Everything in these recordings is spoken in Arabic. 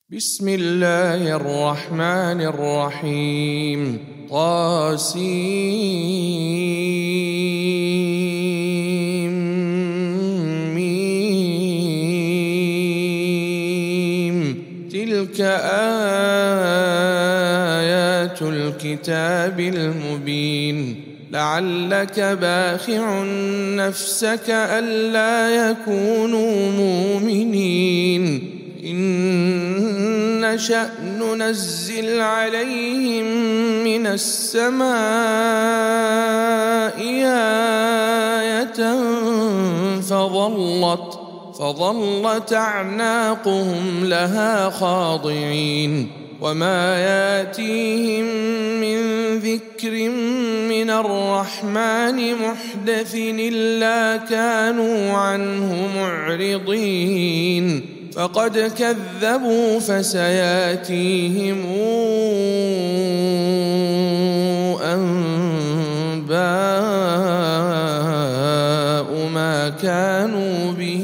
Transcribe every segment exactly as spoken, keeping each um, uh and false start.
بسم الله الرحمن الرحيم. طاسيم ميم. تلك آيات الكتاب المبين. لعلك باخع نفسك ألا يكونوا مؤمنين. إن نشأ ننزل عليهم من السماء آية فظلت فظلت أعناقهم لها خاضعين. وما ياتيهم من ذكر من الرحمن محدث إلا كانوا عنه معرضين. فقد كذبوا فسياتيهم أنباء ما كانوا به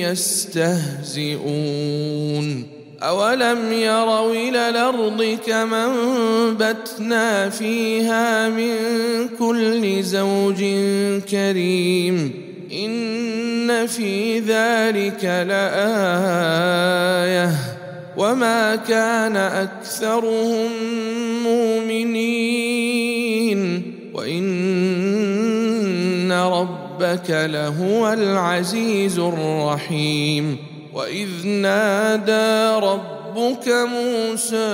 يستهزئون. أولم يروا إلى الأرض كما أنبتنا فيها من كل زوج كريم. إن في ذلك لآية وما كان أكثرهم مؤمنين وإن ربك لهو العزيز الرحيم. وإذ نادى ربك موسى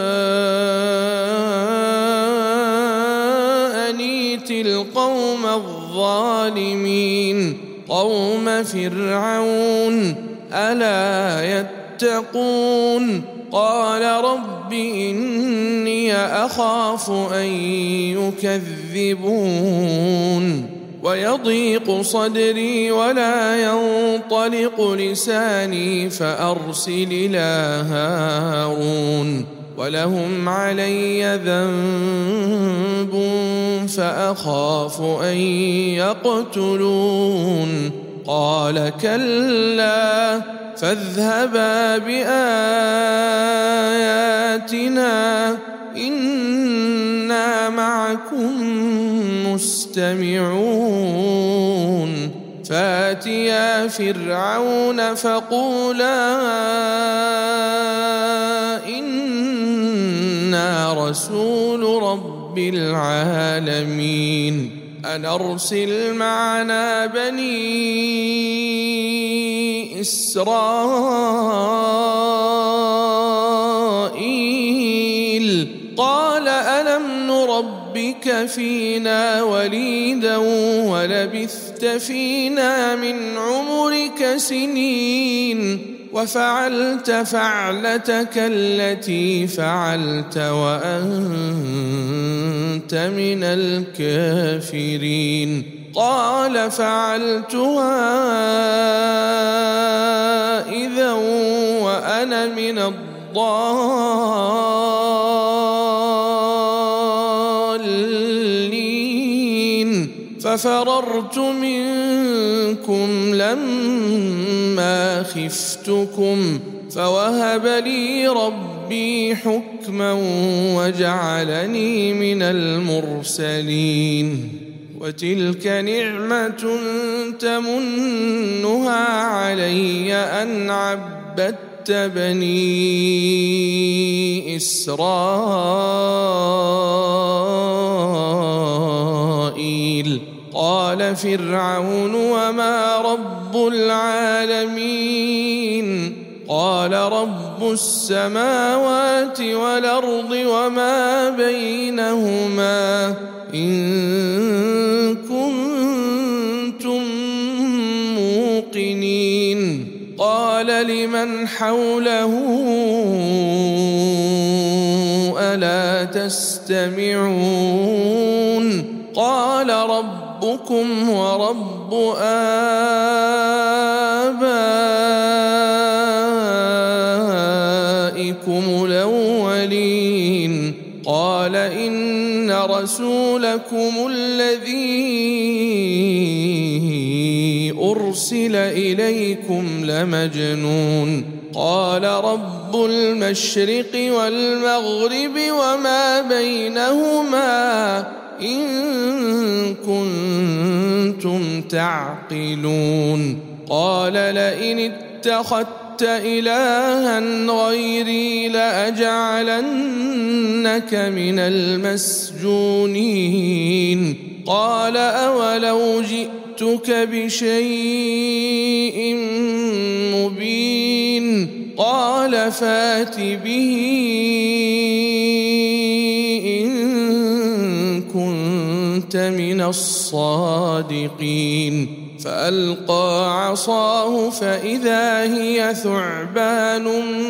أن ائت القوم الظالمين قوم فرعون ألا يتقون. قال رب إني أخاف أن يكذبون ويضيق صدري ولا ينطلق لساني فأرسل إلى هارون ولهم علي ذنب فأخاف أن يقتلون. قال كلا فاذهبا بآياتنا إنا معكم مستمعون. فاتيا فرعون فقولا إنا رسول رب العالمين أن أرسل معنا بني إسرائيل. قال ألم نربك فينا وليدا ولبثت فينا من عمرك سنين وفعلت فعلتك التي فعلت وأنت من الكافرين. قال فعلتها إذا وأنا من الضالين ففررت منكم لما خفتكم فوهب لي ربي حكما وجعلني من المرسلين. وتلك نعمة تمنها علي أن عبدت بني إسرائيل. قال فرعون وما رب العالمين. قال رب السماوات والأرض وما بينهما إن كنتم موقنين. قال لمن حوله ألا تستمعون. قال ربكم ورب آبائكم الأولين. قال إن رسولكم الذي أرسل إليكم لمجنون. قال رب المشرق والمغرب وما بينهما إن كنتم تعقلون قال لئن اتخذت إلها غيري لأجعلنك من المسجونين قال أولو جئتك بشيء مبين قال فات به إن كنت من الصادقين فألقى عصاه فإذا هي ثعبان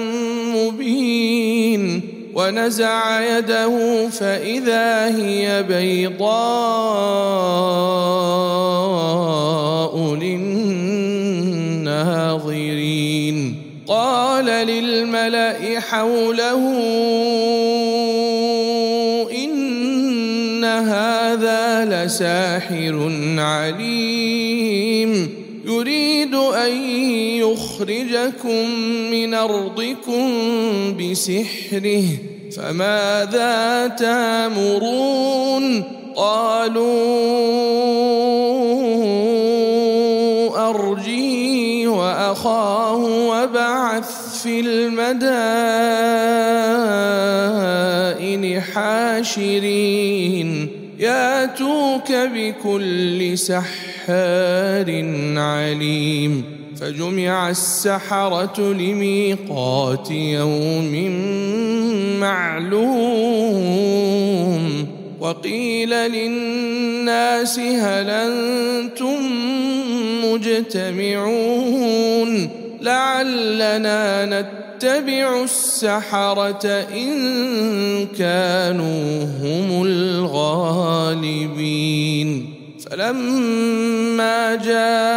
مبين ونزع يده فإذا هي بيضاء للناظرين قال للملأ حوله إن هذا لساحر عليم يريد أن يخرجكم من أرضكم بسحره فماذا تأمرون قالوا أرجه وأخاه وابعث في المدائن حاشرين ياتوك بكل سحار عليم فجمع السحرة لميقات يوم معلوم وقيل للناس هل أنتم مجتمعون لعلنا نتبع السحرة إن كانوا هم الغالبين فلما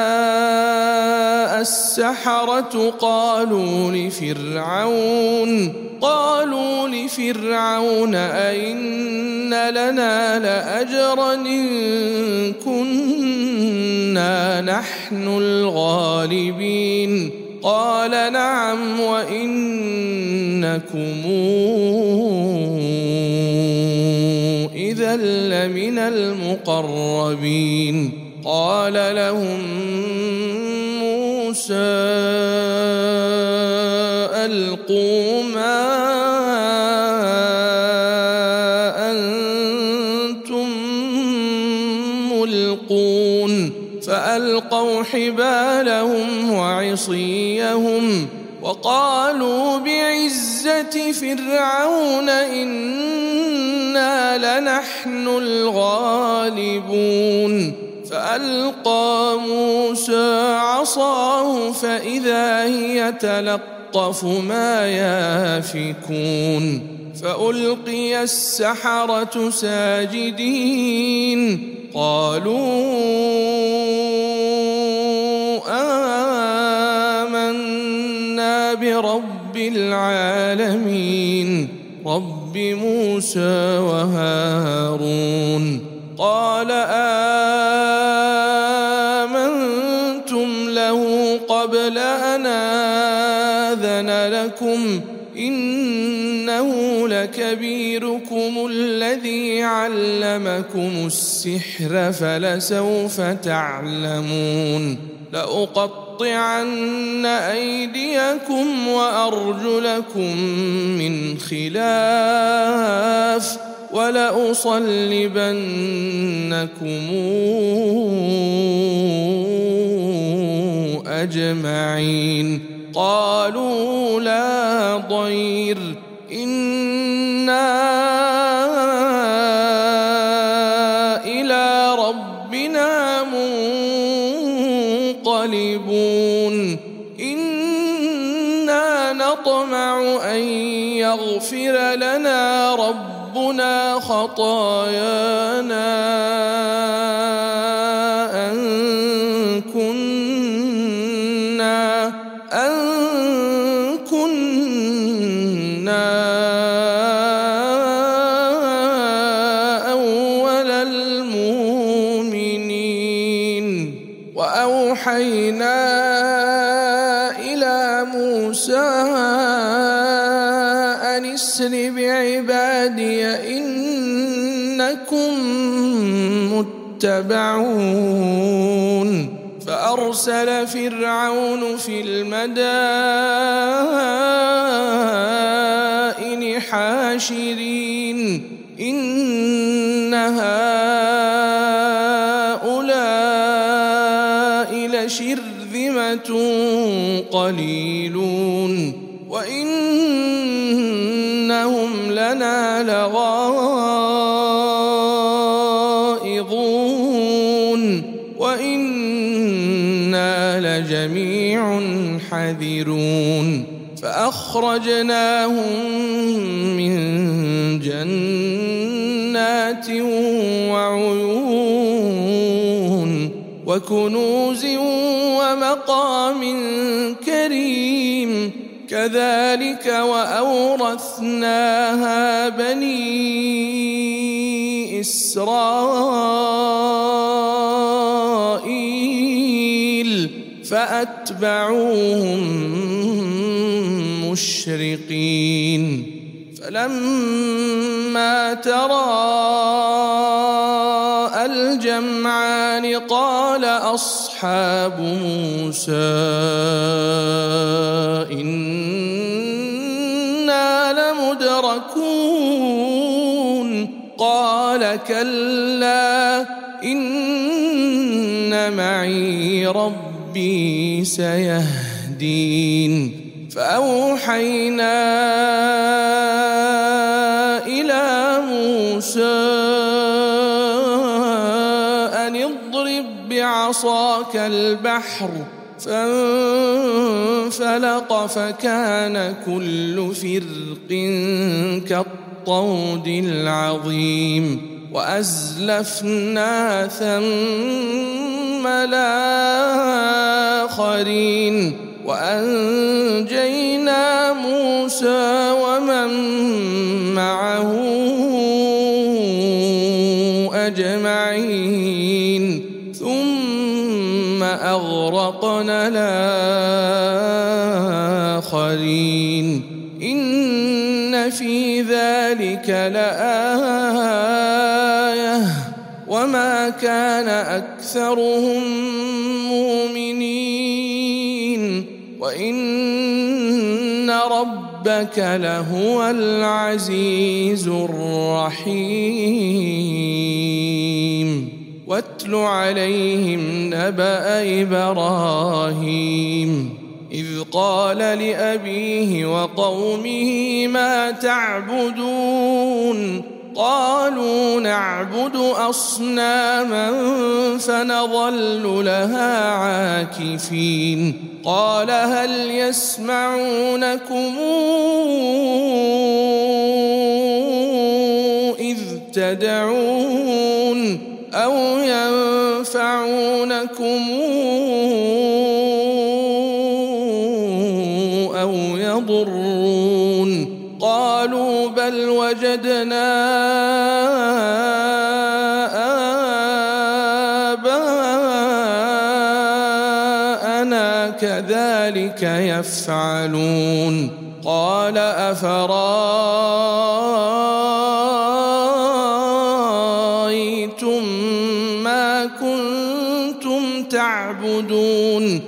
جاء السحرة قالوا لفرعون قالوا لفرعون أئن لنا لأجرا إن كنا نحن الغالبين قال نعم وإنكم إذا لمن المقربين قال لهم موسى ألقوا ما أنتم ملقون فألقوا حبالهم وعصيهم وقالوا بعزة فرعون إنا لنحن الغالبون فألقى موسى عصاه فإذا هي تلقف ما يافكون فألقي السحرة ساجدين قالوا آمنا برب العالمين رب موسى وهارون قال آمنتم له قبل أن آذن لكم إنه لكبيركم الذي علمكم السحر فلسوف تعلمون لأقطعن أيديكم وأرجلكم من خلاف ولأصلبنكم أجمعين قالوا لا ضير إنا إلى ربنا منقلبون إنا نطمع أن يغفر لنا ربنا خطايانا أن كنا أن كنا أول المؤمنين وأوحينا إلى موسى أن اسر بعبادي إنكم متبعون فأرسل فرعون في المدائن حاشرين إن هؤلاء لشرذمة قليلون وإنهم لنا لغائظون وإنا لجميع حذرون فأخرجناهم من جنات وعيون وكنوز ومقام كريم كذلك وأورثناها بني إسرائيل فأتبعوهم مشرقين فلما تراءى الجمعان قال أصحاب موسى إنا لمدركون قال كلا إن معي ربي سيهدين فأوحينا إلى موسى أن اضرب بعصاك البحر فانفلق فكان كل فرق كالطود العظيم وأزلفنا ثم الآخرين وأنجينا موسى ومن معه أجمعين ثم أغرقنا الآخرين إن في ذلك لآية وما كان أكثرهم مؤمنين وإن ربك لهو العزيز الرحيم واتل عليهم نبأ إبراهيم إذ قال لأبيه وقومه ما تعبدون قالوا نعبد أصناما فنظل لها عاكفين قال هل يسمعونكم إذ تدعون أو ينفعونكم أو يضرون قالوا بل وجدنا آباءنا كذلك يفعلون قال أفرأيتم ما كنتم تعبدون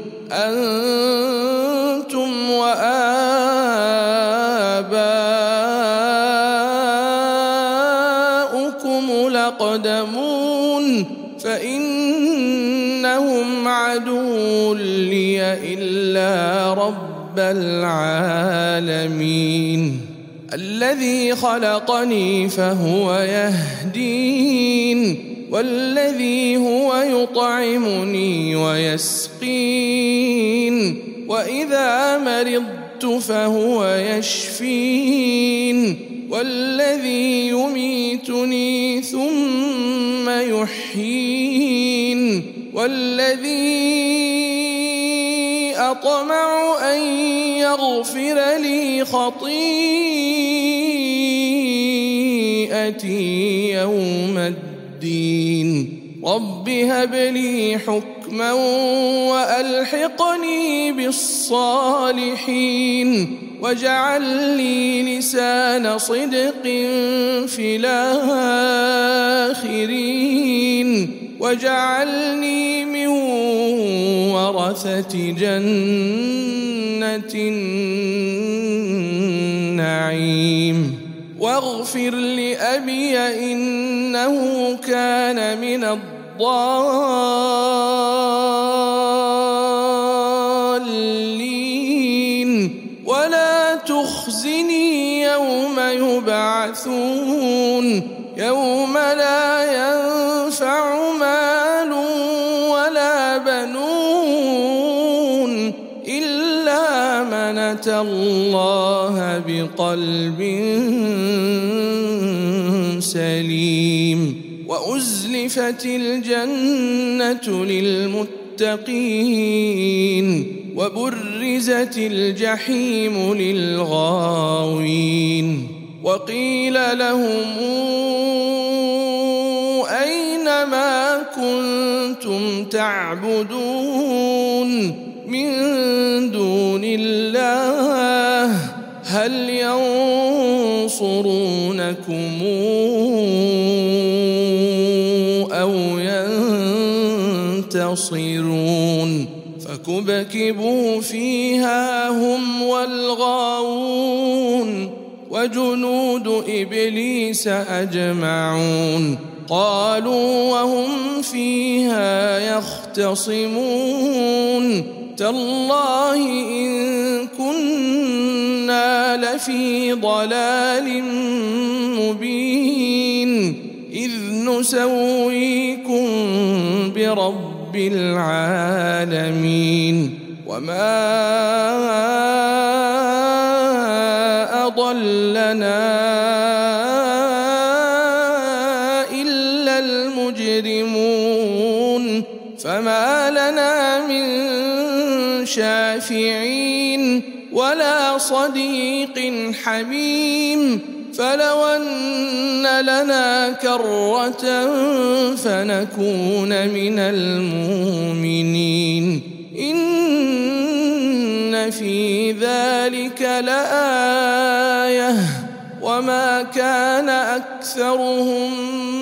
أنتم وآباؤكم الأقدمون فإنهم عدو لي إلا رب العالمين الذي خلقني فهو يهدين والذي هو يطعمني ويسقين وإذا مرضت فهو يشفين والذي يميتني ثم يحيين والذي أطمع أن يغفر لي خطيئتي يوم الدين رب هب لي حكما وألحقني بالصالحين واجعل لي لسان صدق في الآخرين واجعلني من ورثة جنة النعيم واغفر لأبي إنه كان من الضالين ولا تخزني يوم يبعثون يوم لا ينفع مال ولا بنون إلا من أتى الله بقلب سليم وأزلفت الجنة للمتقين وبرزت الجحيم للغاوين وقيل لهم أين ما كنتم تعبدون من دون الله هل ينصرونكم أو ينتصرون فكبكبوا فيها هم والغاوون وجنود إبليس أجمعون قالوا وهم فيها يختصمون تالله إن كنا لفي ضلال مبين إذ نسويكم برب العالمين وما أضلنا إلا المجرمون فما لنا من شافعين ولا صديق حميم فلو أن لنا كرة فنكون من المؤمنين إن في ذلك لآية وما كان أكثرهم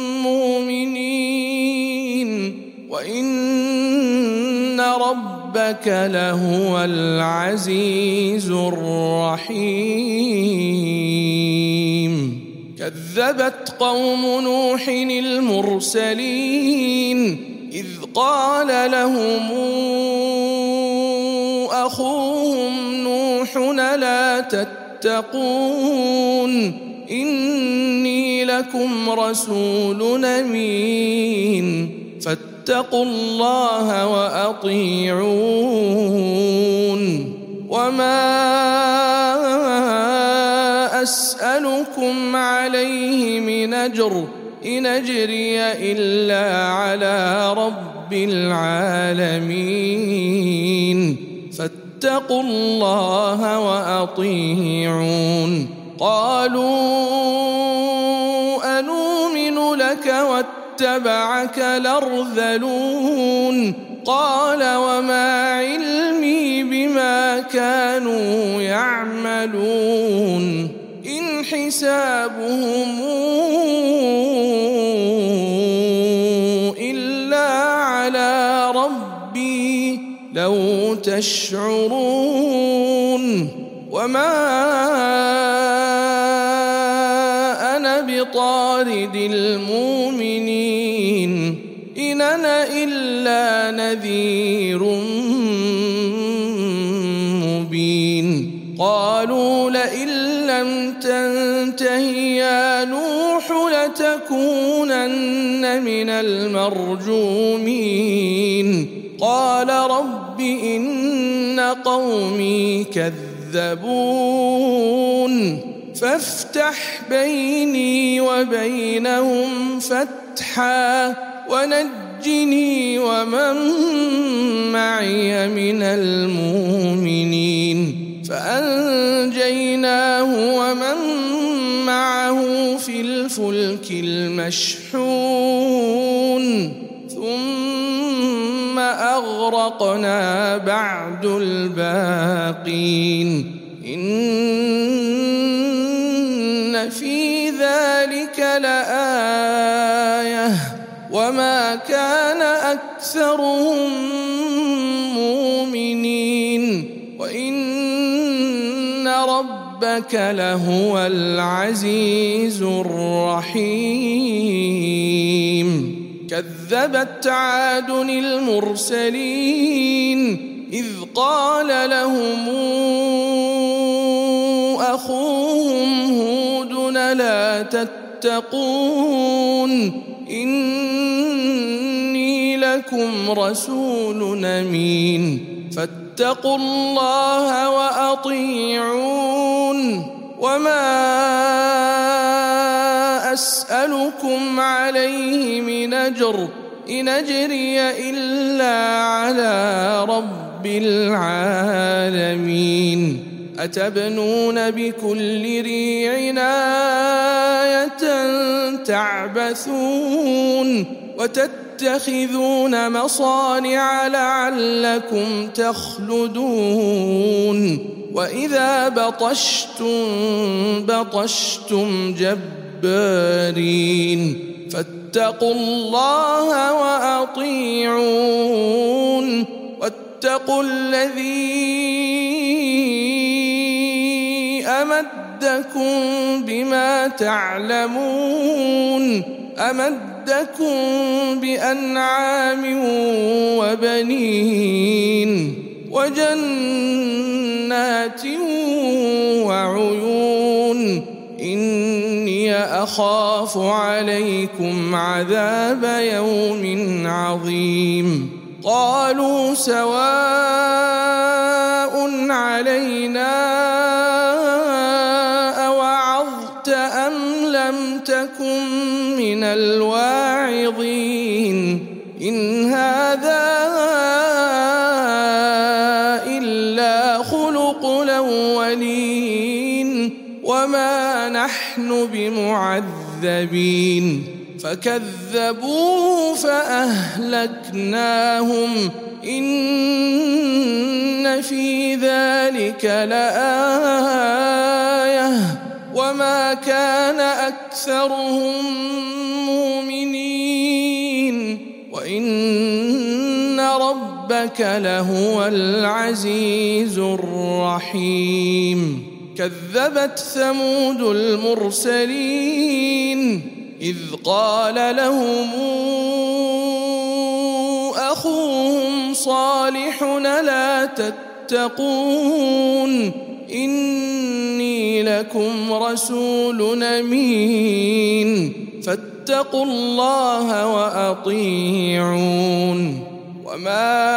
مؤمنين وإن ربك لهو العزيز الرحيم كذبت قوم نوح المرسلين إذ قال لهم أخوهم نوح لا تتقون إني لكم رسول أمين فاتقوا الله وأطيعون وما أسألكم عليه من أجر إن أجري إلا على رب العالمين فاتقوا الله وأطيعون قالوا أنؤمن لك واتبعك الأرذلون قال وما علمي بما كانوا يعملون إن حسابهم إلا على ربي لو تشعرون وما أنا بطارد المؤمنين إن أنا إلا نذير مبين قالوا لئن لم تنته يا نوح لتكونن من المرجومين قال رب إن قومي كذبون فافتح بيني وبينهم فتحا ونجني ومن معي من المؤمنين فأنجيناه ومن معه في الفلك المشحون ثم أغرقنا بعد الباقين إن في ذلك لآية وما كان أكثرهم مؤمنين وإن ربك لهو العزيز الرحيم كذبت عاد المرسلين إذ قال لهم أخوهم هود لا تتقون إني لكم رسول أمين فاتقوا الله وأطيعون وما أسألكم عليه من أجر إن أجري إلا على رب العالمين أتبنون بكل ريع آية تعبثون وتتخذون مصانع لعلكم تخلدون وإذا بطشتم بطشتم جبارين فاتقوا الله وأطيعون واتقوا الذي أمدكم بما تعلمون أمدكم بأنعام وبنين وجنات وعيون إني أخاف عليكم عذاب يوم عظيم قالوا سواء علينا أوعظت أم لم تكن من الواعظين إن هذا إلا خلق الأولين وما نحن بمعذبين فكذبوه فأهلكناهم إن في ذلك لآية وما كان أكثرهم مؤمنين وإن ربك لهو العزيز الرحيم كذبت ثمود المرسلين إذ قال لهم أخوهم صالح لا تتقون إني لكم رسول أمين فاتقوا الله وأطيعون وما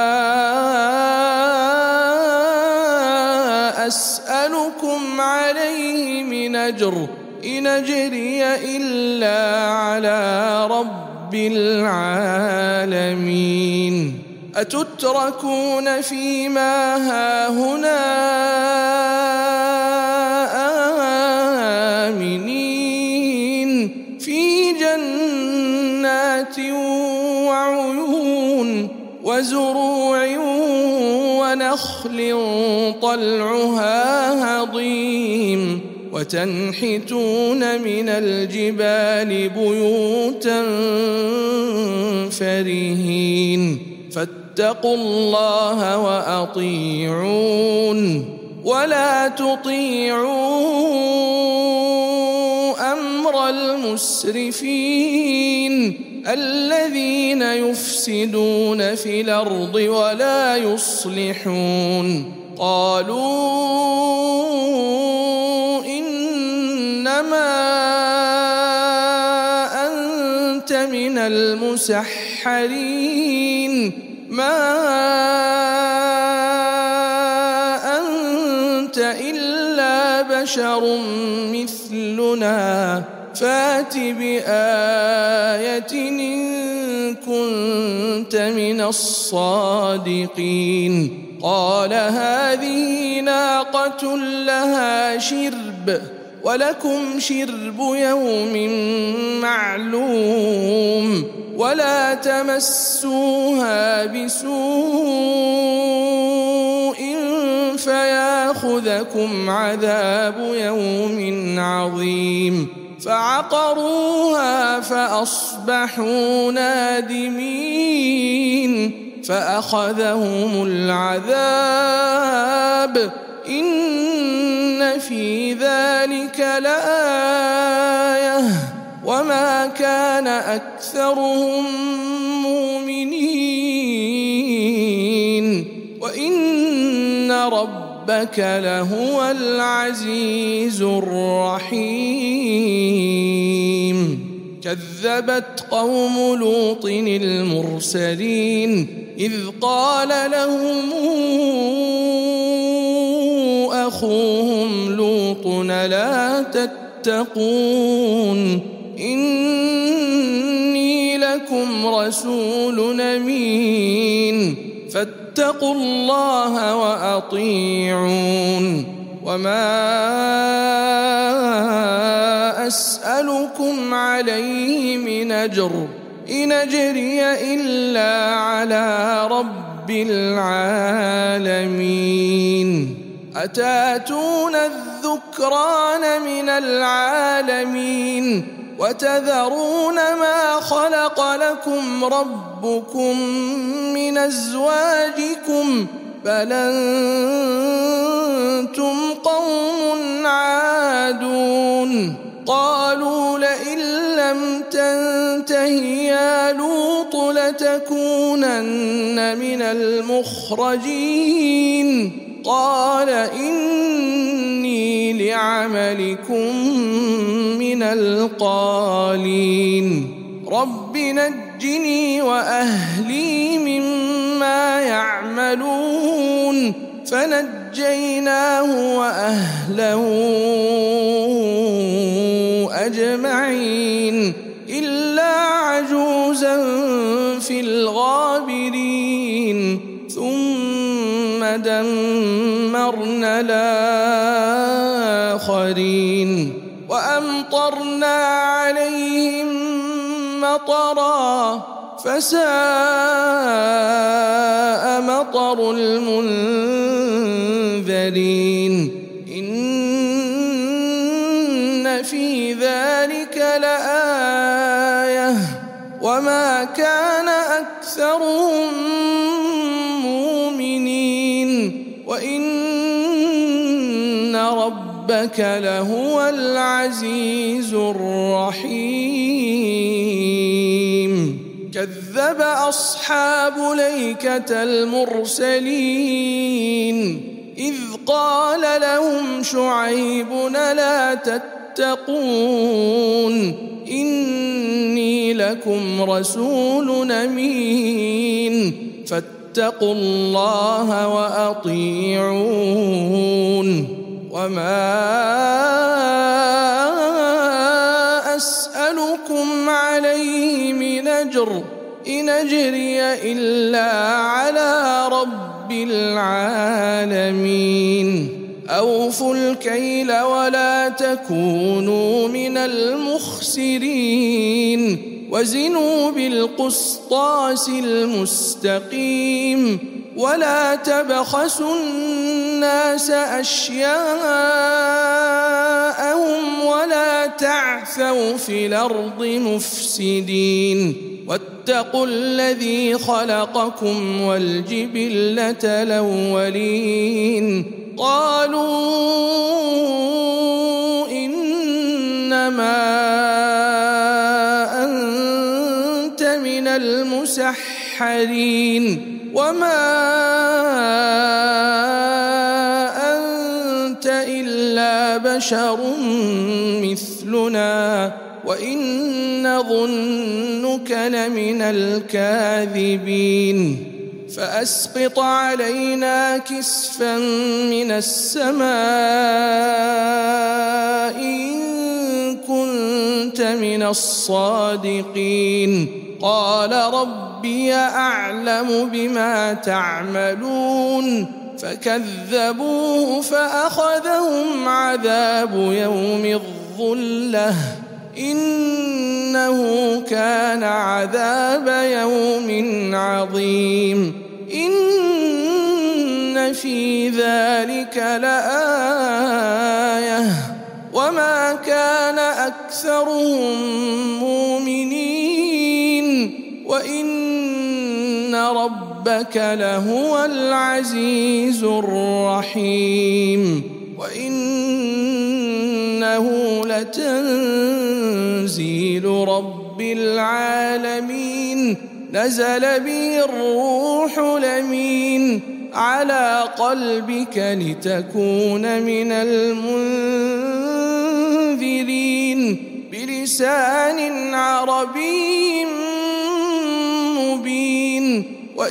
أسألكم عليه من أجر إن أجري إلا على رب العالمين أتتركون فيما هاهنا آمنين في جنات وعيون وزروع ونخل طلعها هضيم وتنحتون من الجبال بيوتا فرهين فاتقوا الله وأطيعون ولا تطيعوا أمر المسرفين الذين يفسدون في الأرض ولا يصلحون قالوا إنما أنت من المسحرين ما أنت إلا بشر مثلنا فات بآية إن كنت من الصادقين قال هذه ناقة لها شرب ولكم شرب يوم معلوم ولا تمسوها بسوء فيأخذكم يأخذكم عذاب يوم عظيم فعقروها فأصبحوا نادمين فأخذهم العذاب إن في ذلك لآية وما كان أكثرهم مؤمنين وإن ربك لهو العزيز الرحيم كذبت قوم لوط المرسلين إذ قال لهم أخوهم لوط لا تتقون إني لكم رسول أمين فاتقوا الله وأطيعون وما أسألكم عليه من أجر إن أجري إلا على رب العالمين أتاتون الذكران من العالمين وتذرون ما خلق لكم ربكم من أزواجكم بل أنتم قوم عادون قالوا لئن لم تنته يا لوط لتكونن من المخرجين قال إني لعملكم من القالين رب نجني وأهلي مما يعملون فنجيناه وأهله أجمعين إلا عجوزا في الغابرين ثم دمرنا الآخرين وأمطرنا عليهم مطرا فساء مطر المنذرين إن في ذلك لآية وما كان أكثرهم مؤمنين وإن ربك لهو العزيز الرحيم كذب أصحاب الأيكة المرسلين إذ قال لهم شعيب لا تتقون إني لكم رسول أمين فاتقوا الله وأطيعون وما أسألكم عليه من أجر إن أجري إلا على رب العالمين أوفوا الكيل ولا تكونوا من المخسرين وزنوا بالقسطاس المستقيم ولا تبخسوا الناس أشياءهم ولا تعثوا في الأرض مفسدين واتقوا الذي خلقكم والجبلة الأولين قالوا إنما أنت من المسحرين وما أنت إلا بشر مثلنا وإن نظنك لمن الكاذبين فأسقط علينا كسفا من السماء إن كنت من الصادقين قال ربي أعلم بما تعملون فكذبوه فأخذهم عذاب يوم الظلة إنه كان عذاب يوم عظيم إن إن في ذلك لآية وما كان أكثرهم مؤمنين وإن ربك لهو العزيز الرحيم وإنه لتنزيل رب العالمين نزل به الروح الأمين على قلبك لتكون من المنذرين بلسان عربي مبين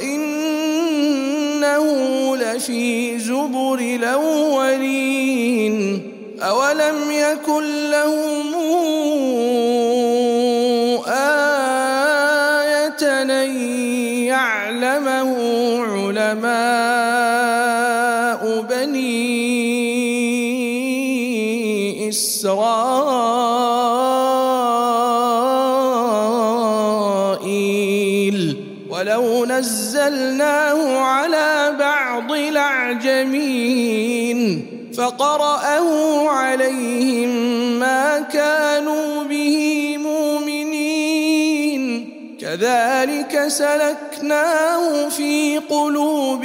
وإنه لفي زبر الأولين أولم يكن لهم آية أن يعلمه علماء بني إسرائيل ولو نزلناه على بعض الأعجمين فقرأه عليهم ما كانوا به مؤمنين كذلك سلكناه في قلوب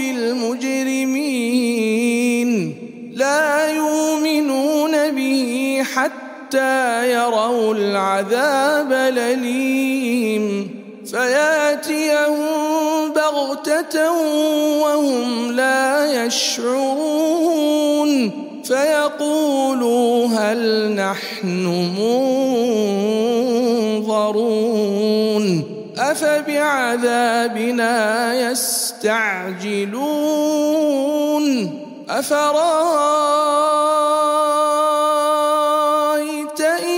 المجرمين لا يؤمنون به حتى يروا العذاب الأليم فياتيهم بغتة وهم لا يشعرون فيقولوا هل نحن منظرون أفبعذابنا يستعجلون أفرأيت إن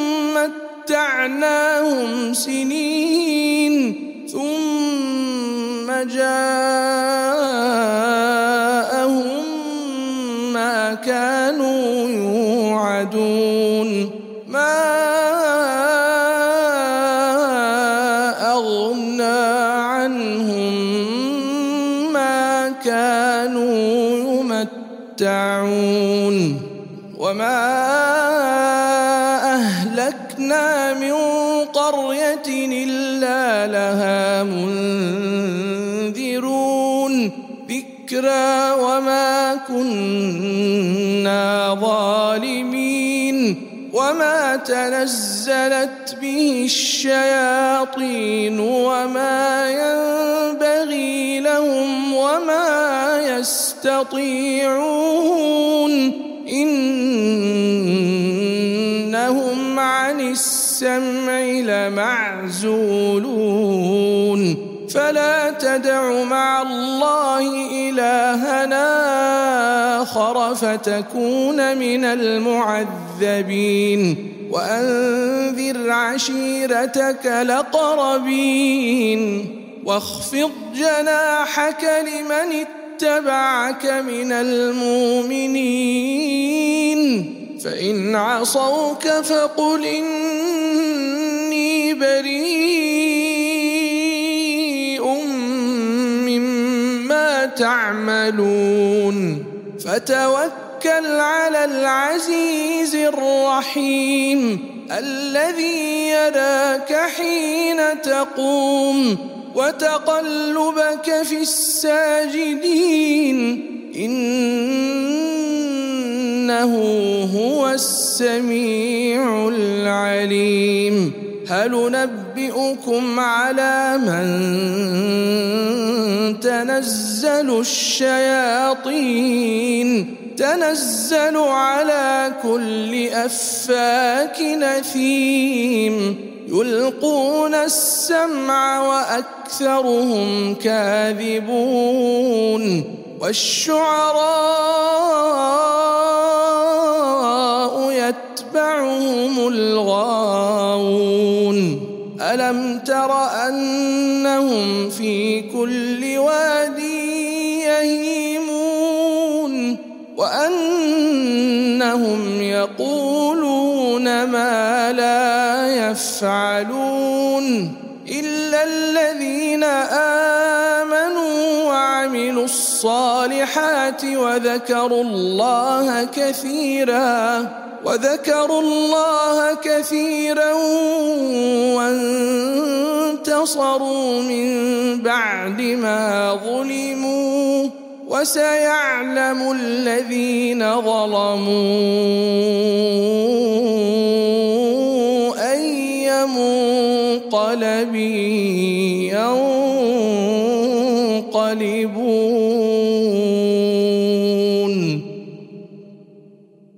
متعناهم سنين ثم جاءهم ما كانوا يوعدون ما أغنى عنهم ما كانوا يمتعون وما أهلكنا من قرية إلا لها منذرون ذكرى وما كنا ظالمين وما تنزلت به الشياطين وما ينبغي لهم وما يستطيعون إنهم عن السمع لمعزولون فلا تدع مع الله إلهنا آخر فتكون من المعذبين وأنذر عشيرتك الأقربين واخفض جناحك لمن اتبعك من المؤمنين فإن عصوك فقل إني بريء مما تعملون فتوكل على العزيز الرحيم الذي يراك حين تقوم وتقلبك في الساجدين إنه هو السميع العليم هل ننبئكم على من تنزل الشياطين تنزل على كل أفاك نثيم يلقون السمع وأكثرهم كاذبون والشعراء يتبعهم الغاوون ألم تر أنهم في كل واد يهيمون وأنهم يقولون ما لا يفعلون إلا الذين آمنوا وعملوا الصالحات وذكروا الله كثيرا وذكروا الله كثيرا وانتصروا من بعد ما ظلموا وسيعلم الذين ظلموا أي منقلب ينقلبون